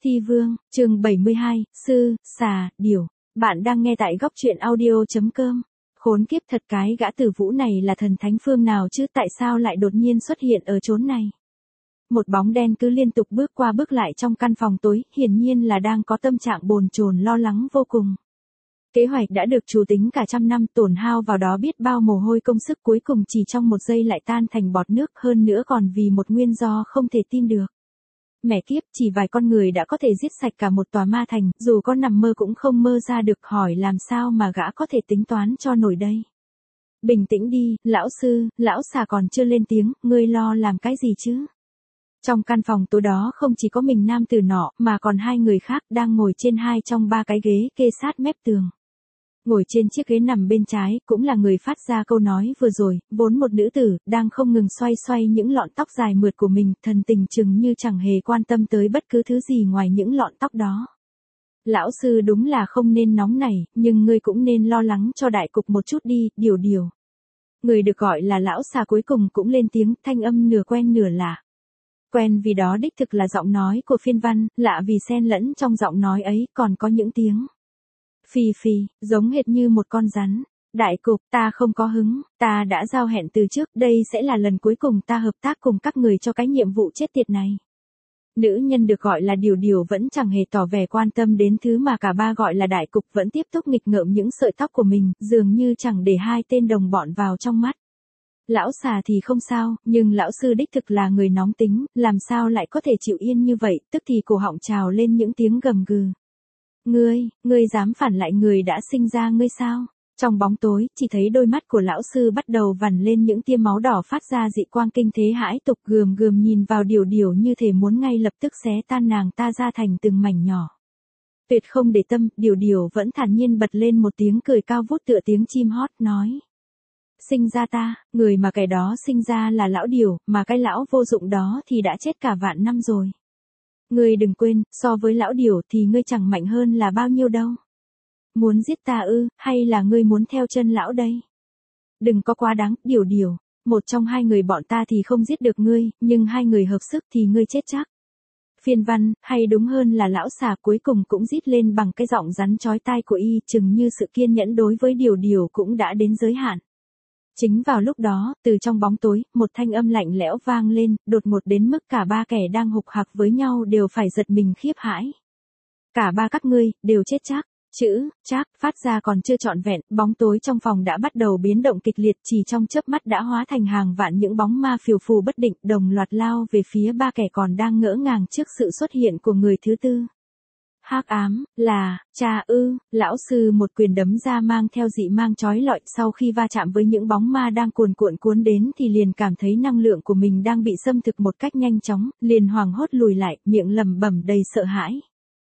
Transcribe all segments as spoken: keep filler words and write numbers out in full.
Thi Vương, chương bảy mươi hai, Sư, Xà, Điểu. Bạn đang nghe tại góc truyện audio.com. Khốn kiếp thật, cái gã Tử Vũ này là thần thánh phương nào chứ, tại sao lại đột nhiên xuất hiện ở chốn này? Một bóng đen cứ liên tục bước qua bước lại trong căn phòng tối, hiển nhiên là đang có tâm trạng bồn chồn lo lắng vô cùng. Kế hoạch đã được chủ tính cả trăm năm, tổn hao vào đó biết bao mồ hôi công sức, cuối cùng chỉ trong một giây lại tan thành bọt nước, hơn nữa còn vì một nguyên do không thể tin được. Mẹ kiếp, chỉ vài con người đã có thể giết sạch cả một tòa ma thành, dù có nằm mơ cũng không mơ ra được, hỏi làm sao mà gã có thể tính toán cho nổi đây. Bình tĩnh đi, lão sư, lão xà còn chưa lên tiếng, ngươi lo làm cái gì chứ? Trong căn phòng tối đó không chỉ có mình nam tử nọ, mà còn hai người khác đang ngồi trên hai trong ba cái ghế kê sát mép tường. Ngồi trên chiếc ghế nằm bên trái, cũng là người phát ra câu nói vừa rồi, vốn một nữ tử, đang không ngừng xoay xoay những lọn tóc dài mượt của mình, thần tình chừng như chẳng hề quan tâm tới bất cứ thứ gì ngoài những lọn tóc đó. Lão sư đúng là không nên nóng nảy, nhưng ngươi cũng nên lo lắng cho đại cục một chút đi, Điều Điều. Người được gọi là lão xà cuối cùng cũng lên tiếng, thanh âm nửa quen nửa lạ. Quen vì đó đích thực là giọng nói của Phiên Văn, lạ vì xen lẫn trong giọng nói ấy còn có những tiếng phì phì, giống hệt như một con rắn. Đại cục, ta không có hứng, ta đã giao hẹn từ trước, đây sẽ là lần cuối cùng ta hợp tác cùng các người cho cái nhiệm vụ chết tiệt này. Nữ nhân được gọi là Điều Điều vẫn chẳng hề tỏ vẻ quan tâm đến thứ mà cả ba gọi là đại cục, vẫn tiếp tục nghịch ngợm những sợi tóc của mình, dường như chẳng để hai tên đồng bọn vào trong mắt. Lão xà thì không sao, nhưng lão sư đích thực là người nóng tính, làm sao lại có thể chịu yên như vậy, tức thì cổ họng trào lên những tiếng gầm gừ. Ngươi, ngươi dám phản lại người đã sinh ra ngươi sao? Trong bóng tối, chỉ thấy đôi mắt của lão sư bắt đầu vằn lên những tia máu đỏ phát ra dị quang kinh thế hãi tục, gườm gườm nhìn vào Điều Điều như thể muốn ngay lập tức xé tan nàng ta ra thành từng mảnh nhỏ. Tuyệt không để tâm, Điều Điều vẫn thản nhiên bật lên một tiếng cười cao vút tựa tiếng chim hót, nói. Sinh ra ta, người mà cái đó sinh ra là lão Điều, mà cái lão vô dụng đó thì đã chết cả vạn năm rồi. Ngươi đừng quên, so với lão Điều thì ngươi chẳng mạnh hơn là bao nhiêu đâu. Muốn giết ta ư, hay là ngươi muốn theo chân lão đây? Đừng có quá đáng, Điều Điều, một trong hai người bọn ta thì không giết được ngươi, nhưng hai người hợp sức thì ngươi chết chắc. Phiên Văn, hay đúng hơn là lão xà cuối cùng cũng rít lên bằng cái giọng rắn chói tai của y, chừng như sự kiên nhẫn đối với Điều Điều cũng đã đến giới hạn. Chính vào lúc đó, từ trong bóng tối, một thanh âm lạnh lẽo vang lên, đột ngột đến mức cả ba kẻ đang hục hặc với nhau đều phải giật mình khiếp hãi. Cả ba các ngươi, đều chết chắc. Chữ, chắc, phát ra còn chưa trọn vẹn, bóng tối trong phòng đã bắt đầu biến động kịch liệt, chỉ trong chớp mắt đã hóa thành hàng vạn những bóng ma phiêu phù bất định, đồng loạt lao về phía ba kẻ còn đang ngỡ ngàng trước sự xuất hiện của người thứ tư. Hắc ám, là, cha ư, lão sư một quyền đấm ra mang theo dị mang chói lọi, sau khi va chạm với những bóng ma đang cuồn cuộn cuốn đến thì liền cảm thấy năng lượng của mình đang bị xâm thực một cách nhanh chóng, liền hoảng hốt lùi lại, miệng lẩm bẩm đầy sợ hãi.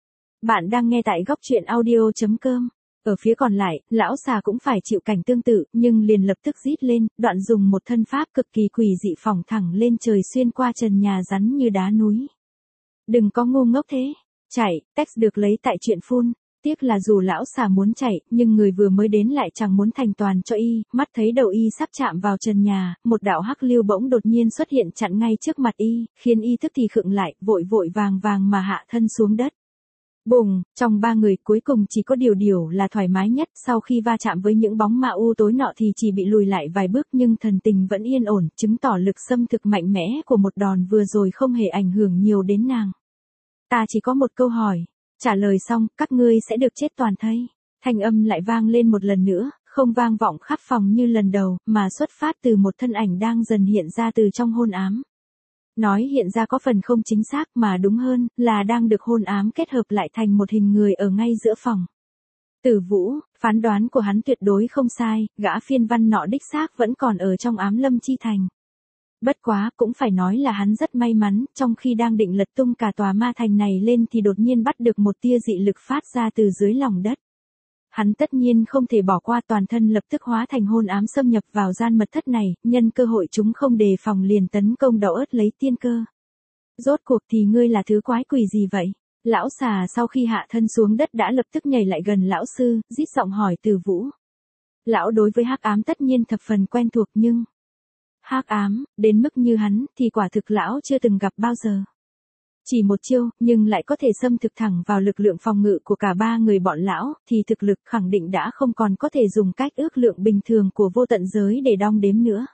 Bạn đang nghe tại góc truyện audio.com. Ở phía còn lại, lão xà cũng phải chịu cảnh tương tự, nhưng liền lập tức rít lên, đoạn dùng một thân pháp cực kỳ quỷ dị phóng thẳng lên trời xuyên qua trần nhà rắn như đá núi. Đừng có ngu ngốc thế. Chạy, text được lấy tại truyện phun. Tiếc là dù lão xà muốn chạy, nhưng người vừa mới đến lại chẳng muốn thành toàn cho y, mắt thấy đầu y sắp chạm vào trần nhà, một đạo hắc lưu bỗng đột nhiên xuất hiện chặn ngay trước mặt y, khiến y tức thì khựng lại, vội vội vàng vàng mà hạ thân xuống đất. Bùng, trong ba người cuối cùng chỉ có Điều Điều là thoải mái nhất, sau khi va chạm với những bóng ma u tối nọ thì chỉ bị lùi lại vài bước nhưng thần tình vẫn yên ổn, chứng tỏ lực xâm thực mạnh mẽ của một đòn vừa rồi không hề ảnh hưởng nhiều đến nàng. Ta chỉ có một câu hỏi, trả lời xong, các ngươi sẽ được chết toàn thây. Thanh âm lại vang lên một lần nữa, không vang vọng khắp phòng như lần đầu, mà xuất phát từ một thân ảnh đang dần hiện ra từ trong hôn ám. Nói hiện ra có phần không chính xác, mà đúng hơn, là đang được hôn ám kết hợp lại thành một hình người ở ngay giữa phòng. Tử Vũ, phán đoán của hắn tuyệt đối không sai, gã Phiên Văn nọ đích xác vẫn còn ở trong ám lâm chi thành. Bất quá, cũng phải nói là hắn rất may mắn, trong khi đang định lật tung cả tòa ma thành này lên thì đột nhiên bắt được một tia dị lực phát ra từ dưới lòng đất. Hắn tất nhiên không thể bỏ qua, toàn thân lập tức hóa thành hôn ám xâm nhập vào gian mật thất này, nhân cơ hội chúng không đề phòng liền tấn công đậu ớt lấy tiên cơ. Rốt cuộc thì ngươi là thứ quái quỷ gì vậy? Lão xà sau khi hạ thân xuống đất đã lập tức nhảy lại gần lão sư, rít giọng hỏi Tử Vũ. Lão đối với hắc ám tất nhiên thập phần quen thuộc nhưng... Hắc ám, đến mức như hắn, thì quả thực lão chưa từng gặp bao giờ. Chỉ một chiêu, nhưng lại có thể xâm thực thẳng vào lực lượng phòng ngự của cả ba người bọn lão, thì thực lực khẳng định đã không còn có thể dùng cách ước lượng bình thường của vô tận giới để đong đếm nữa.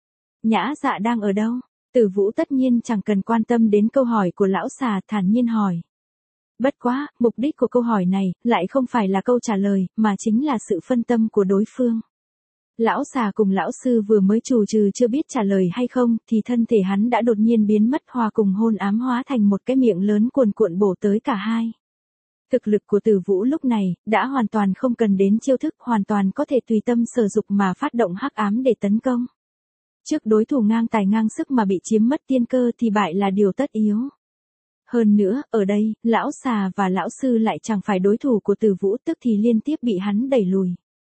Nhã Dạ đang ở đâu? Tử Vũ tất nhiên chẳng cần quan tâm đến câu hỏi của lão xà, thản nhiên hỏi. Bất quá, mục đích của câu hỏi này, lại không phải là câu trả lời, mà chính là sự phân tâm của đối phương. Lão xà cùng lão sư vừa mới trù trừ chưa biết trả lời hay không, thì thân thể hắn đã đột nhiên biến mất, hòa cùng hôn ám hóa thành một cái miệng lớn cuồn cuộn bổ tới cả hai. Thực lực của Tử Vũ lúc này, đã hoàn toàn không cần đến chiêu thức, hoàn toàn có thể tùy tâm sở dục mà phát động hắc ám để tấn công. Trước đối thủ ngang tài ngang sức mà bị chiếm mất tiên cơ thì bại là điều tất yếu. Hơn nữa, ở đây, lão xà và lão sư lại chẳng phải đối thủ của Tử Vũ, tức thì liên tiếp bị hắn đẩy lùi.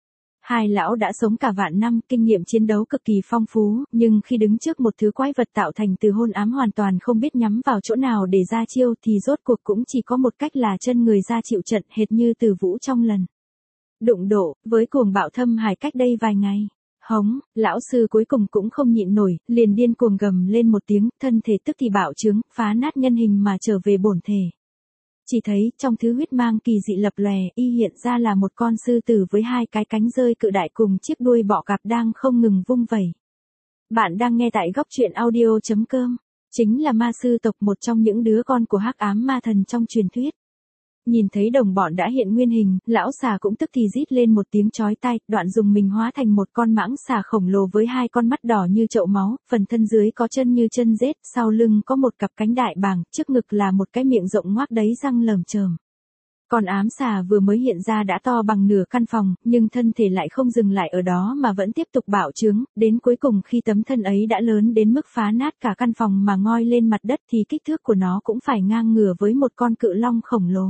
Hai lão đã sống cả vạn năm, kinh nghiệm chiến đấu cực kỳ phong phú, nhưng khi đứng trước một thứ quái vật tạo thành từ hôn ám hoàn toàn không biết nhắm vào chỗ nào để ra chiêu thì rốt cuộc cũng chỉ có một cách là chân người ra chịu trận, hệt như Tử Vũ trong lần đụng độ với cuồng bạo thâm hải cách đây vài ngày. Hống, lão sư cuối cùng cũng không nhịn nổi, liền điên cuồng gầm lên một tiếng, thân thể tức thì bạo trướng, phá nát nhân hình mà trở về bổn thể. Chỉ thấy, trong thứ huyết mang kỳ dị lập lòe, y hiện ra là một con sư tử với hai cái cánh rơi cự đại cùng chiếc đuôi bọ cạp đang không ngừng vung vẩy. Bạn đang nghe tại góc truyện audio chấm com, chính là ma sư tộc, một trong những đứa con của hắc ám ma thần trong truyền thuyết. Nhìn thấy đồng bọn đã hiện nguyên hình, lão xà cũng tức thì rít lên một tiếng chói tai, đoạn dùng mình hóa thành một con mãng xà khổng lồ với hai con mắt đỏ như chậu máu, phần thân dưới có chân như chân rết, sau lưng có một cặp cánh đại bàng, trước ngực là một cái miệng rộng ngoác đấy răng lởm chởm. Con ám xà vừa mới hiện ra đã to bằng nửa căn phòng, nhưng thân thể lại không dừng lại ở đó mà vẫn tiếp tục bạo trướng, đến cuối cùng khi tấm thân ấy đã lớn đến mức phá nát cả căn phòng mà ngoi lên mặt đất thì kích thước của nó cũng phải ngang ngửa với một con cự long khổng lồ.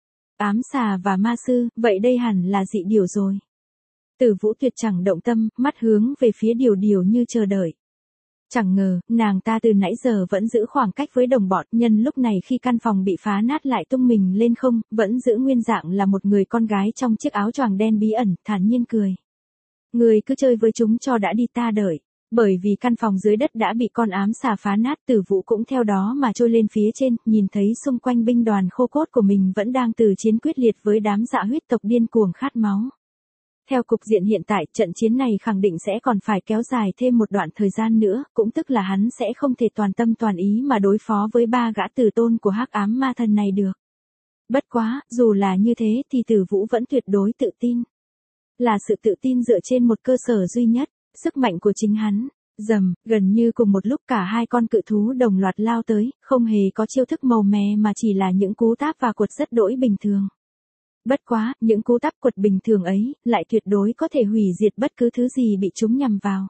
Ám xà và ma sư, vậy đây hẳn là dị điểu rồi. Tử Vũ tuyệt chẳng động tâm, mắt hướng về phía điều điều như chờ đợi. Chẳng ngờ, nàng ta từ nãy giờ vẫn giữ khoảng cách với đồng bọn, nhân lúc này khi căn phòng bị phá nát lại tung mình lên không, vẫn giữ nguyên dạng là một người con gái trong chiếc áo choàng đen bí ẩn, thản nhiên cười. Người cứ chơi với chúng cho đã đi, ta đợi. Bởi vì căn phòng dưới đất đã bị con ám xà phá nát, Tử Vũ cũng theo đó mà trôi lên phía trên, nhìn thấy xung quanh binh đoàn khô cốt của mình vẫn đang từ chiến quyết liệt với đám dạ huyết tộc điên cuồng khát máu. Theo cục diện hiện tại, trận chiến này khẳng định sẽ còn phải kéo dài thêm một đoạn thời gian nữa, cũng tức là hắn sẽ không thể toàn tâm toàn ý mà đối phó với ba gã tử tôn của hắc ám ma thần này được. Bất quá, dù là như thế thì Tử Vũ vẫn tuyệt đối tự tin. Là sự tự tin dựa trên một cơ sở duy nhất, sức mạnh của chính hắn. Rầm, gần như cùng một lúc cả hai con cự thú đồng loạt lao tới, không hề có chiêu thức màu mè mà chỉ là những cú táp và quật rất đỗi bình thường. Bất quá, những cú táp quật bình thường ấy, lại tuyệt đối có thể hủy diệt bất cứ thứ gì bị chúng nhằm vào.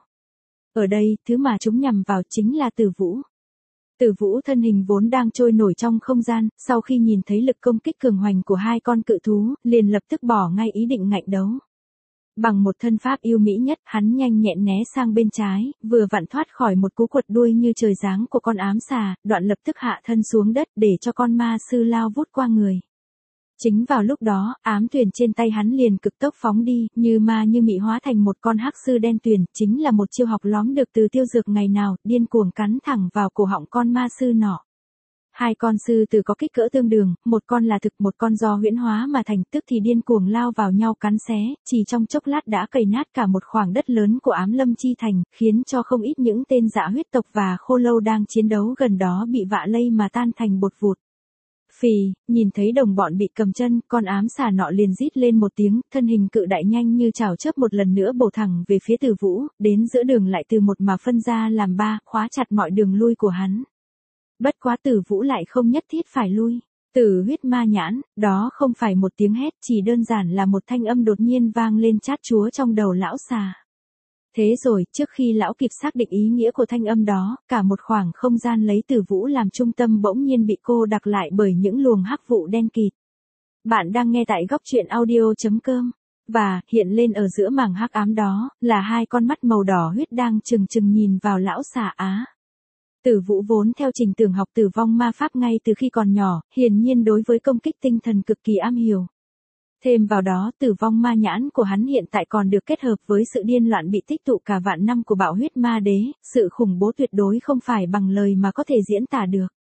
Ở đây, thứ mà chúng nhằm vào chính là Tử Vũ. Tử Vũ thân hình vốn đang trôi nổi trong không gian, sau khi nhìn thấy lực công kích cường hoành của hai con cự thú, liền lập tức bỏ ngay ý định ngạnh đấu. Bằng một thân pháp yêu mỹ nhất, hắn nhanh nhẹn né sang bên trái, vừa vặn thoát khỏi một cú quật đuôi như trời giáng của con ám xà, đoạn lập tức hạ thân xuống đất để cho con ma sư lao vút qua người. Chính vào lúc đó, ám tuyền trên tay hắn liền cực tốc phóng đi, như ma như mị hóa thành một con hắc sư đen tuyền, chính là một chiêu học lóm được từ tiêu dược ngày nào, điên cuồng cắn thẳng vào cổ họng con ma sư nọ. Hai con sư tử có kích cỡ tương đương, một con là thực, một con do huyễn hóa mà thành, tức thì điên cuồng lao vào nhau cắn xé, chỉ trong chốc lát đã cày nát cả một khoảng đất lớn của Ám Lâm Chi Thành, khiến cho không ít những tên dạ huyết tộc và khô lâu đang chiến đấu gần đó bị vạ lây mà tan thành bột vụt. Phì, nhìn thấy đồng bọn bị cầm chân, con ám xà nọ liền rít lên một tiếng, thân hình cự đại nhanh như chảo chớp một lần nữa bổ thẳng về phía Tử Vũ, đến giữa đường lại từ một mà phân ra làm ba, khóa chặt mọi đường lui của hắn. Bất quá Tử Vũ lại không nhất thiết phải lui. Tử huyết ma nhãn, đó không phải một tiếng hét, chỉ đơn giản là một thanh âm đột nhiên vang lên chát chúa trong đầu lão xà. Thế rồi, trước khi lão kịp xác định ý nghĩa của thanh âm đó, cả một khoảng không gian lấy Tử Vũ làm trung tâm bỗng nhiên bị cô đặc lại bởi những luồng hắc vụ đen kịt. Bạn đang nghe tại góc truyện audio chấm com. Và, hiện lên ở giữa mảng hắc ám đó, là hai con mắt màu đỏ huyết đang trừng trừng nhìn vào lão xà á. Tử Vũ vốn theo trình tưởng học tử vong ma pháp ngay từ khi còn nhỏ, hiển nhiên đối với công kích tinh thần cực kỳ am hiểu. Thêm vào đó, tử vong ma nhãn của hắn hiện tại còn được kết hợp với sự điên loạn bị tích tụ cả vạn năm của bạo huyết ma đế, sự khủng bố tuyệt đối không phải bằng lời mà có thể diễn tả được.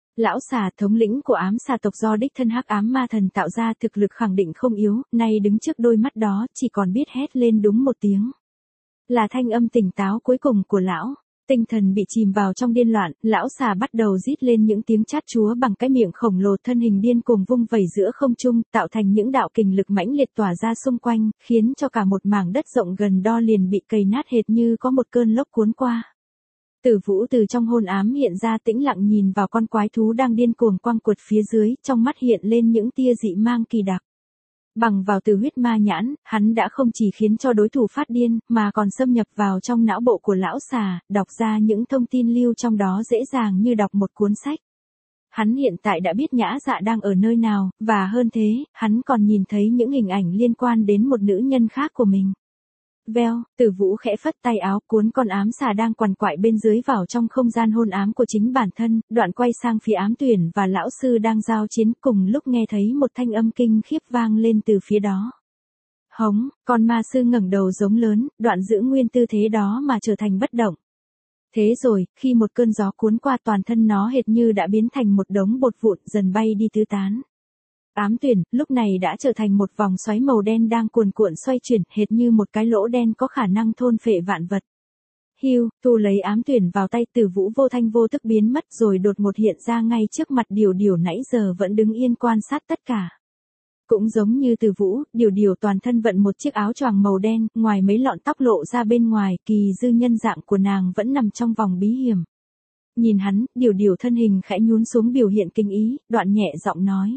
Lão xà thống lĩnh của ám xà tộc do đích thân hắc ám ma thần tạo ra, thực lực khẳng định không yếu, nay đứng trước đôi mắt đó chỉ còn biết hét lên đúng một tiếng. Là thanh âm tỉnh táo cuối cùng của lão. Tinh thần bị chìm vào trong điên loạn, lão xà bắt đầu rít lên những tiếng chát chúa bằng cái miệng khổng lồ, thân hình điên cuồng vung vẩy giữa không trung, tạo thành những đạo kình lực mãnh liệt tỏa ra xung quanh, khiến cho cả một mảng đất rộng gần đo liền bị cày nát hệt như có một cơn lốc cuốn qua. Tử Vũ từ trong hôn ám hiện ra, tĩnh lặng nhìn vào con quái thú đang điên cuồng quăng quật phía dưới, trong mắt hiện lên những tia dị mang kỳ đặc. Bằng vào từ huyết ma nhãn, hắn đã không chỉ khiến cho đối thủ phát điên, mà còn xâm nhập vào trong não bộ của lão xà, đọc ra những thông tin lưu trong đó dễ dàng như đọc một cuốn sách. Hắn hiện tại đã biết Nhã Dạ đang ở nơi nào, và hơn thế, hắn còn nhìn thấy những hình ảnh liên quan đến một nữ nhân khác của mình. Veo, Tử Vũ khẽ phất tay áo, cuốn con ám xà đang quằn quại bên dưới vào trong không gian hôn ám của chính bản thân, đoạn quay sang phía ám tuyển và lão sư đang giao chiến, cùng lúc nghe thấy một thanh âm kinh khiếp vang lên từ phía đó. Hống, con ma sư ngẩng đầu giống lớn, đoạn giữ nguyên tư thế đó mà trở thành bất động. Thế rồi, khi một cơn gió cuốn qua, toàn thân nó hệt như đã biến thành một đống bột vụn dần bay đi tứ tán. Ám tuyển, lúc này đã trở thành một vòng xoáy màu đen đang cuồn cuộn xoay chuyển, hệt như một cái lỗ đen có khả năng thôn phệ vạn vật. Hưu, tu lấy ám tuyển vào tay, Tử Vũ vô thanh vô tức biến mất rồi đột ngột hiện ra ngay trước mặt Điều Điều nãy giờ vẫn đứng yên quan sát tất cả. Cũng giống như Tử Vũ, Điều Điều toàn thân vận một chiếc áo choàng màu đen, ngoài mấy lọn tóc lộ ra bên ngoài, kỳ dư nhân dạng của nàng vẫn nằm trong vòng bí hiểm. Nhìn hắn, Điều Điều thân hình khẽ nhún xuống biểu hiện kinh ý, đoạn nhẹ giọng nói.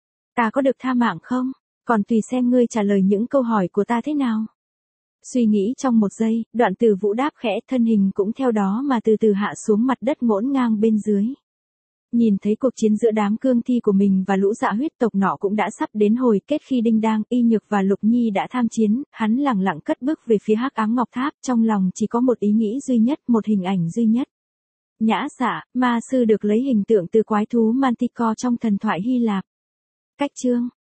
Ta có được tha mạng không? Còn tùy xem ngươi trả lời những câu hỏi của ta thế nào. Suy nghĩ trong một giây, đoạn Tử Vũ đáp khẽ, thân hình cũng theo đó mà từ từ hạ xuống mặt đất ngổn ngang bên dưới. Nhìn thấy cuộc chiến giữa đám cương thi của mình và lũ dạ huyết tộc nọ cũng đã sắp đến hồi kết, khi Đinh Đang, Y Nhược và Lục Nhi đã tham chiến, hắn lẳng lặng cất bước về phía hắc ám ngọc tháp, trong lòng chỉ có một ý nghĩ duy nhất, một hình ảnh duy nhất. Nhã Dạ, ma sư được lấy hình tượng từ quái thú Manticore trong thần thoại Hy Lạp. Cách chương